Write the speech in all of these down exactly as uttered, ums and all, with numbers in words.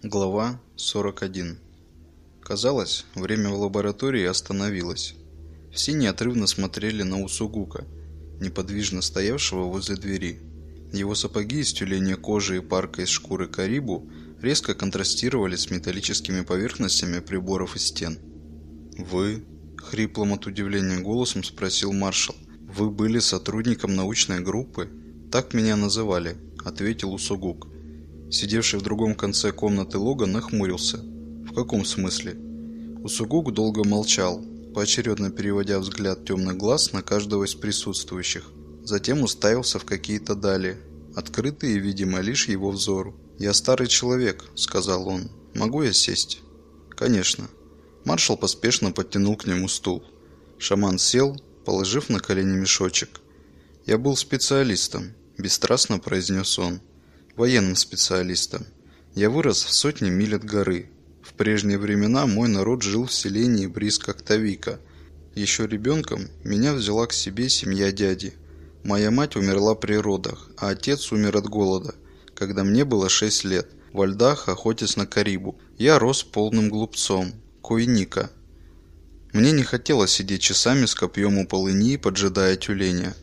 Глава сорок один. Казалось, время в лаборатории остановилось. Все неотрывно смотрели на Усугука, неподвижно стоявшего возле двери. Его сапоги из тюленей кожи и парка из шкуры карибу резко контрастировали с металлическими поверхностями приборов и стен. «Вы?» – хриплым от удивления голосом спросил маршал. «Вы были сотрудником научной группы?» «Так меня называли», – ответил Усугук. Сидевший в другом конце комнаты Логан нахмурился. «В каком смысле?» Усугук долго молчал, поочередно переводя взгляд темных глаз на каждого из присутствующих. Затем уставился в какие-то дали, открытые, видимо, лишь его взору. «Я старый человек», — сказал он. «Могу я сесть?» «Конечно». Маршал поспешно подтянул к нему стул. Шаман сел, положив на колени мешочек. «Я был специалистом», — бесстрастно произнес он. «Военным специалистом. Я вырос в сотне миль от горы. В прежние времена мой народ жил в селении близ Коктовика. Еще ребенком меня взяла к себе семья дяди. Моя мать умерла при родах, а отец умер от голода, когда мне было шесть лет, во льдах, охотясь на карибу. Я рос полным глупцом, койника. Мне не хотелось сидеть часами с копьем у полыни, поджидая тюленя.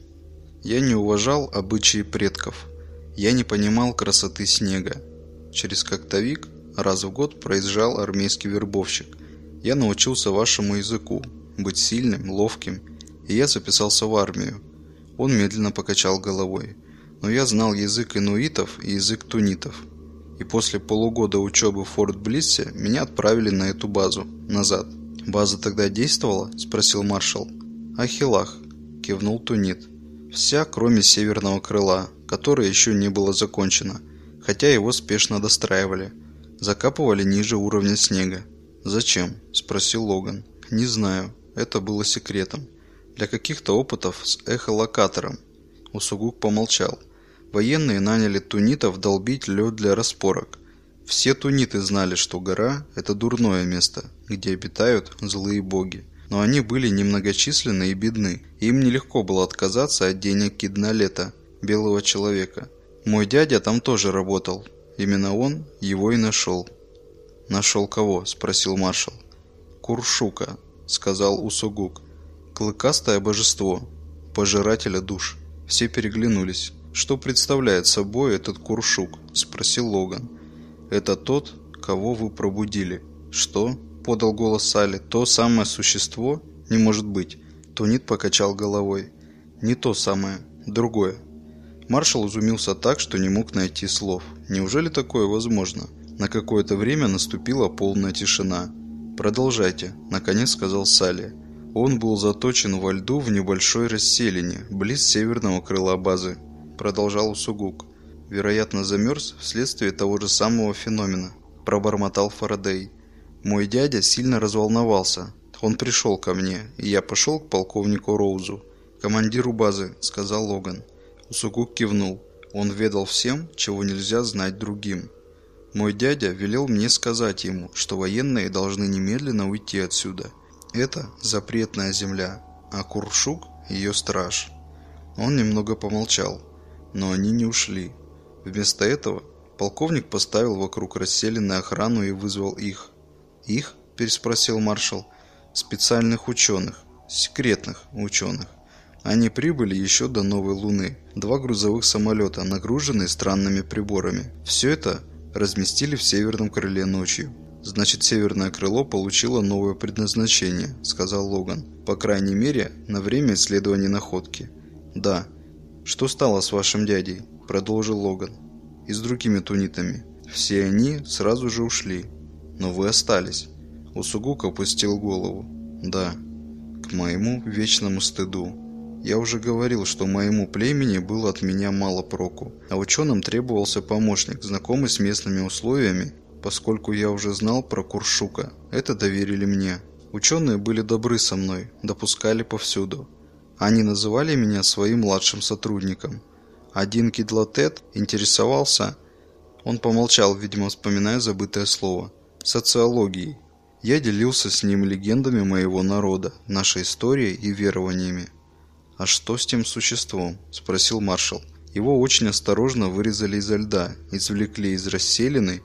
Я не уважал обычаи предков. Я не понимал красоты снега. Через Коктовик раз в год проезжал армейский вербовщик. Я научился вашему языку, быть сильным, ловким, и я записался в армию. Он медленно покачал головой. Но я знал язык инуитов и язык тунитов. И после полугода учебы в Форт Блиссе меня отправили на эту базу, назад. «База тогда действовала?» – спросил маршал. «Ахиллах», – кивнул тунит. «Вся, кроме северного крыла, которое еще не было закончено, хотя его спешно достраивали. Закапывали ниже уровня снега». «Зачем?» – спросил Логан. «Не знаю. Это было секретом. Для каких-то опытов с эхолокатором». Усугук помолчал. Военные наняли тунитов долбить лед для распорок. Все туниты знали, что гора – это дурное место, где обитают злые боги. Но они были немногочисленны и бедны, и им нелегко было отказаться от денег Кидналета, белого человека. Мой дядя там тоже работал. Именно он его и нашел. «Нашел кого?» – спросил маршал. «Куршука», – сказал Усугук. «Клыкастое божество, пожирателя душ». Все переглянулись. «Что представляет собой этот Куршук?» – спросил Логан. «Это тот, кого вы пробудили». «Что?» – подал голос Салли. «То самое существо? Не может быть». Тунит покачал головой. «Не то самое. Другое». Маршал изумился так, что не мог найти слов. Неужели такое возможно? На какое-то время наступила полная тишина. «Продолжайте», – наконец сказал Салли. «Он был заточен во льду в небольшой расселине, близ северного крыла базы», – продолжал Усугук. «Вероятно, замерз вследствие того же самого феномена», – пробормотал Фарадей. «Мой дядя сильно разволновался. Он пришел ко мне, и я пошел к полковнику Роузу, командиру базы», – сказал Логан. Усугук кивнул. Он ведал всем, чего нельзя знать другим. «Мой дядя велел мне сказать ему, что военные должны немедленно уйти отсюда. Это запретная земля, а Куршук – ее страж». Он немного помолчал, но они не ушли. Вместо этого полковник поставил вокруг расселенной охрану и вызвал их. «Их?» – переспросил маршал. «Специальных ученых, секретных ученых. Они прибыли еще до новой Луны. Два грузовых самолета, нагруженные странными приборами. Все это разместили в северном крыле ночью». «Значит, северное крыло получило новое предназначение», – сказал Логан. «По крайней мере, на время исследования находки». «Да». «Что стало с вашим дядей?» – продолжил Логан. «И с другими тунитами. Все они сразу же ушли. Но вы остались». Усугук опустил голову. «Да. К моему вечному стыду. Я уже говорил, что моему племени было от меня мало проку, а ученым требовался помощник, знакомый с местными условиями. Поскольку я уже знал про Куршука, это доверили мне. Ученые были добры со мной, допускали повсюду. Они называли меня своим младшим сотрудником. Один Кидлатет интересовался...» Он помолчал, видимо, вспоминая забытое слово. «Социологией. Я делился с ним легендами моего народа, нашей историей и верованиями». «А что с тем существом?» – спросил маршал. «Его очень осторожно вырезали изо льда, извлекли из расселины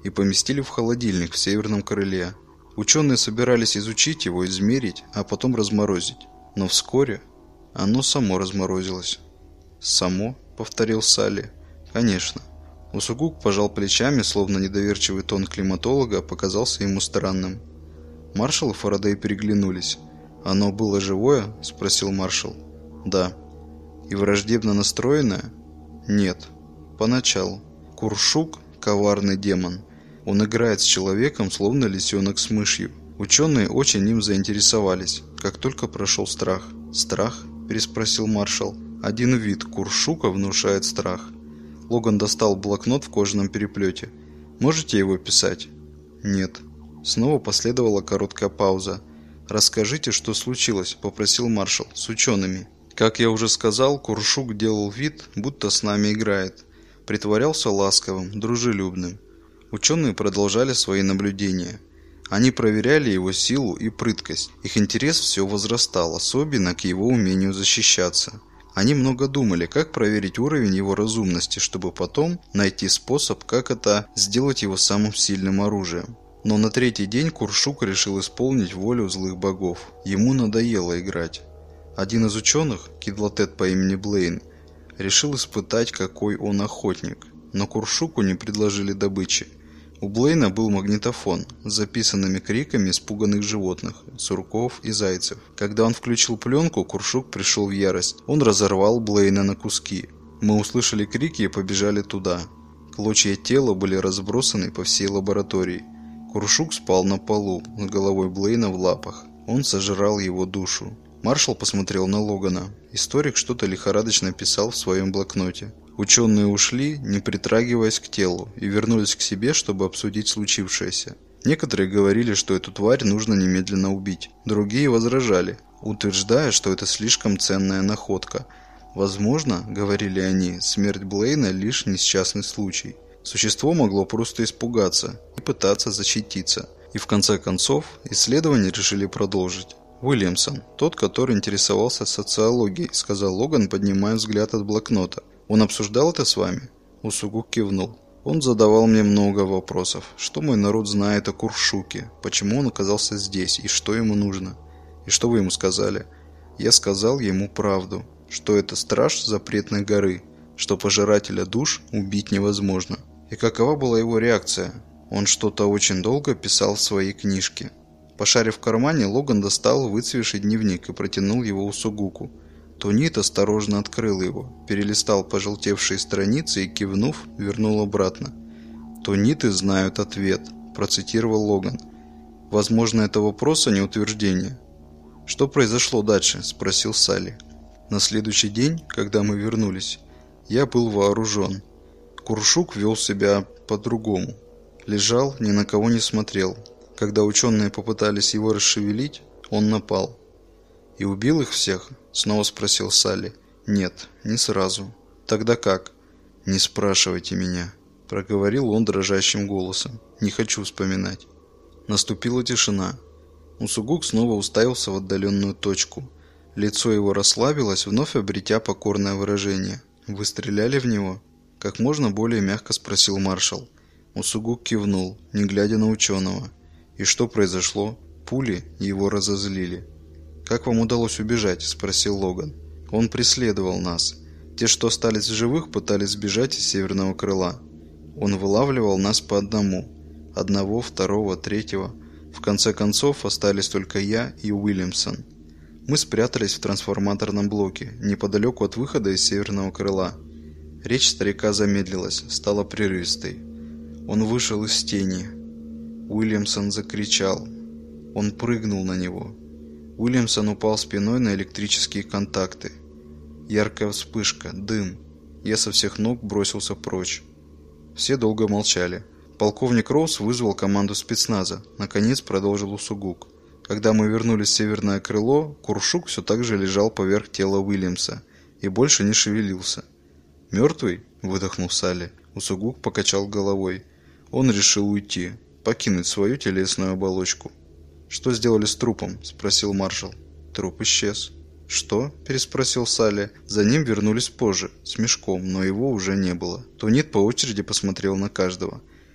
и поместили в холодильник в северном крыле. Ученые собирались изучить его, измерить, а потом разморозить. Но вскоре оно само разморозилось. «Само?» — повторил Салли. «Конечно». Усугук пожал плечами, словно недоверчивый тон климатолога показался ему странным. Маршал и Фарадей переглянулись. «Оно было живое?» — спросил маршал. «Да». «И враждебно настроенное?» «Нет. Поначалу. Куршук — коварный демон. Он играет с человеком, словно лисенок с мышью. Ученые очень им заинтересовались, как только прошел страх». «Страх?» – переспросил маршал. «Один вид куршука внушает страх». Логан достал блокнот в кожаном переплете. «Можете его писать?» «Нет». Снова последовала короткая пауза. «Расскажите, что случилось», – попросил маршал, – «с учеными». «Как я уже сказал, куршук делал вид, будто с нами играет. Притворялся ласковым, дружелюбным. Ученые продолжали свои наблюдения. Они проверяли его силу и прыткость. Их интерес все возрастал, особенно к его умению защищаться. Они много думали, как проверить уровень его разумности, чтобы потом найти способ, как это сделать его самым сильным оружием. Но на третий день Куршук решил исполнить волю злых богов. Ему надоело играть. Один из ученых, Кидлатет по имени Блейн, решил испытать, какой он охотник. Но Куршуку не предложили добычи. У Блейна был магнитофон с записанными криками испуганных животных, сурков и зайцев. Когда он включил пленку, Куршук пришел в ярость. Он разорвал Блейна на куски. Мы услышали крики и побежали туда. Клочья тела были разбросаны по всей лаборатории. Куршук спал на полу, с головой Блейна в лапах. Он сожрал его душу. Маршал посмотрел на Логана. Историк что-то лихорадочно писал в своем блокноте. Ученые ушли, не притрагиваясь к телу, и вернулись к себе, чтобы обсудить случившееся. Некоторые говорили, что эту тварь нужно немедленно убить. Другие возражали, утверждая, что это слишком ценная находка. Возможно, говорили они, смерть Блейна лишь несчастный случай. Существо могло просто испугаться и пытаться защититься. И в конце концов, исследование решили продолжить. «Уильямсон, тот, который интересовался социологией», — сказал Логан, поднимая взгляд от блокнота. «Он обсуждал это с вами?» Усугук кивнул. «Он задавал мне много вопросов. Что мой народ знает о Куршуке? Почему он оказался здесь? И что ему нужно? И что вы ему сказали?» «Я сказал ему правду, что это страж запретной горы, что пожирателя душ убить невозможно». «И какова была его реакция?» «Он что-то очень долго писал в своей книжке». Пошарив в кармане, Логан достал выцвевший дневник и протянул его Усугуку. Тонит осторожно открыл его, перелистал пожелтевшие страницы и, кивнув, вернул обратно. «Тониты знают ответ», – процитировал Логан. «Возможно, это вопрос, а не утверждение». «Что произошло дальше?» – спросил Салли. «На следующий день, когда мы вернулись, я был вооружен. Куршук вел себя по-другому. Лежал, ни на кого не смотрел. Когда ученые попытались его расшевелить, он напал». «И убил их всех?» – снова спросил Салли. «Нет, не сразу». «Тогда как?» «Не спрашивайте меня», – проговорил он дрожащим голосом. «Не хочу вспоминать». Наступила тишина. Усугук снова уставился в отдаленную точку. Лицо его расслабилось, вновь обретя покорное выражение. «Вы стреляли в него?» – как можно более мягко спросил маршал. Усугук кивнул, не глядя на ученого. «И что произошло?» «Пули его разозлили». «Как вам удалось убежать?» – спросил Логан. «Он преследовал нас. Те, что остались в живых, пытались сбежать из северного крыла. Он вылавливал нас по одному. Одного, второго, третьего. В конце концов, остались только я и Уильямсон. Мы спрятались в трансформаторном блоке, неподалеку от выхода из северного крыла». Речь старика замедлилась, стала прерывистой. Он вышел из тени. Уильямсон закричал. Он прыгнул на него. Уильямсон упал спиной на электрические контакты. Яркая вспышка, дым. Я со всех ног бросился прочь. Все долго молчали. Полковник Роуз вызвал команду спецназа. Наконец продолжил Усугук. Когда мы вернулись в северное крыло, Куршук все так же лежал поверх тела Уильямса и больше не шевелился. «Мертвый?» – выдохнул Салли. Усугук покачал головой. Он решил уйти, покинуть свою телесную оболочку. «Что сделали с трупом?» – спросил маршал. «Труп исчез». «Что?» – переспросил Салли. За ним вернулись позже, с мешком, но его уже не было. Тонит по очереди посмотрел на каждого.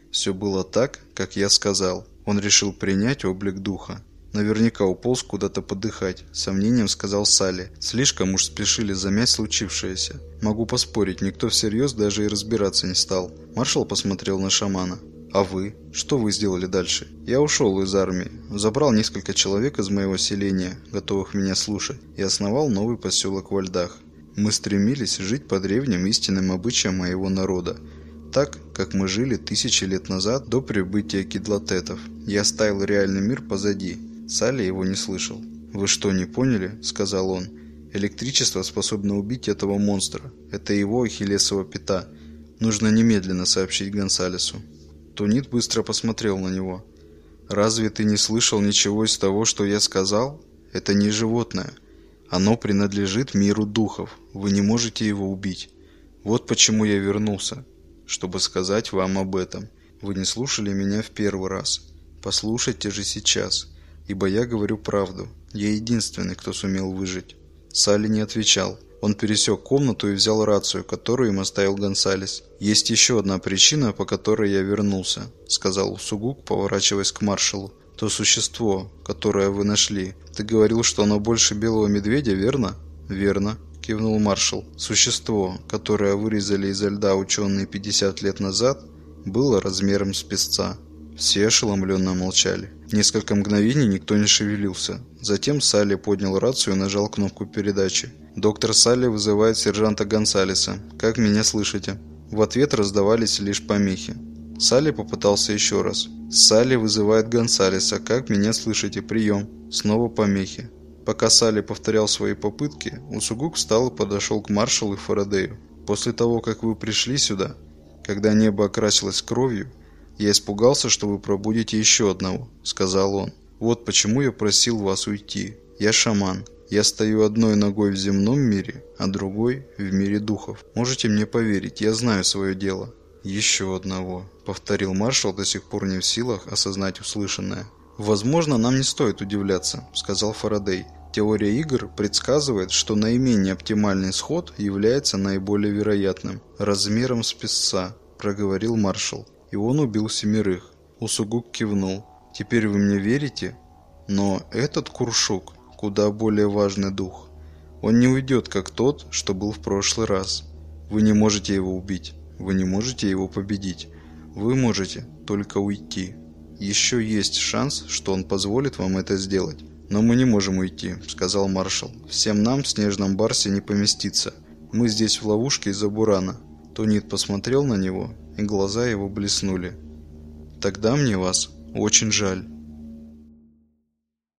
Все было так, как я сказал. Он решил принять облик духа. Наверняка уполз куда-то подыхать, с сомнением сказал Салли. Слишком уж спешили замять случившееся. Могу поспорить, никто всерьез даже и разбираться не стал. Маршал посмотрел на шамана. А вы? Что вы сделали дальше? Я ушел из армии, забрал несколько человек из моего селения, готовых меня слушать, и основал новый поселок во льдах. Мы стремились жить по древним истинным обычаям моего народа, так, как мы жили тысячи лет назад до прибытия кидлатетов. Я оставил реальный мир позади. Салли его не слышал. «Вы что, не поняли?» – сказал он. «Электричество способно убить этого монстра. Это его ахиллесова пята. Нужно немедленно сообщить Гонсалесу». Тунит быстро посмотрел на него. «Разве ты не слышал ничего из того, что я сказал? Это не животное. Оно принадлежит миру духов. Вы не можете его убить. Вот почему я вернулся, чтобы сказать вам об этом. Вы не слушали меня в первый раз. Послушайте же сейчас, ибо я говорю правду. Я единственный, кто сумел выжить». Салли не отвечал. Он пересек комнату и взял рацию, которую им оставил Гонсалес. «Есть еще одна причина, по которой я вернулся», — сказал Усугук, поворачиваясь к маршалу. «То существо, которое вы нашли. Ты говорил, что оно больше белого медведя, верно?» «Верно», — кивнул маршал. «Существо, которое вырезали изо льда ученые пятьдесят лет назад, было размером с песца». Все ошеломленно молчали. Несколько мгновений никто не шевелился. Затем Салли поднял рацию и нажал кнопку передачи. «Доктор Салли вызывает сержанта Гонсалеса. Как меня слышите?» В ответ раздавались лишь помехи. Салли попытался еще раз. «Салли вызывает Гонсалеса. Как меня слышите? Прием». Снова помехи. Пока Салли повторял свои попытки, Усугук встал и подошел к маршалу и Фарадею. «После того, как вы пришли сюда, когда небо окрасилось кровью, я испугался, что вы пробудите еще одного», — сказал он. «Вот почему я просил вас уйти. Я шаман. Я стою одной ногой в земном мире, а другой в мире духов. Можете мне поверить, я знаю свое дело». «Еще одного», — повторил маршал, до сих пор не в силах осознать услышанное. «Возможно, нам не стоит удивляться», — сказал Фарадей. «Теория игр предсказывает, что наименее оптимальный исход является наиболее вероятным. Размером с песца», — проговорил маршал. «И он убил семерых». Усугук кивнул. «Теперь вы мне верите? Но этот Куршук куда более важный дух. Он не уйдет, как тот, что был в прошлый раз. Вы не можете его убить. Вы не можете его победить. Вы можете только уйти. Еще есть шанс, что он позволит вам это сделать. Но мы не можем уйти», — сказал маршал. «Всем нам в Снежном Барсе не поместиться. Мы здесь в ловушке из-за бурана». Тунит посмотрел на него, и глаза его блеснули. «Тогда мне вас очень жаль».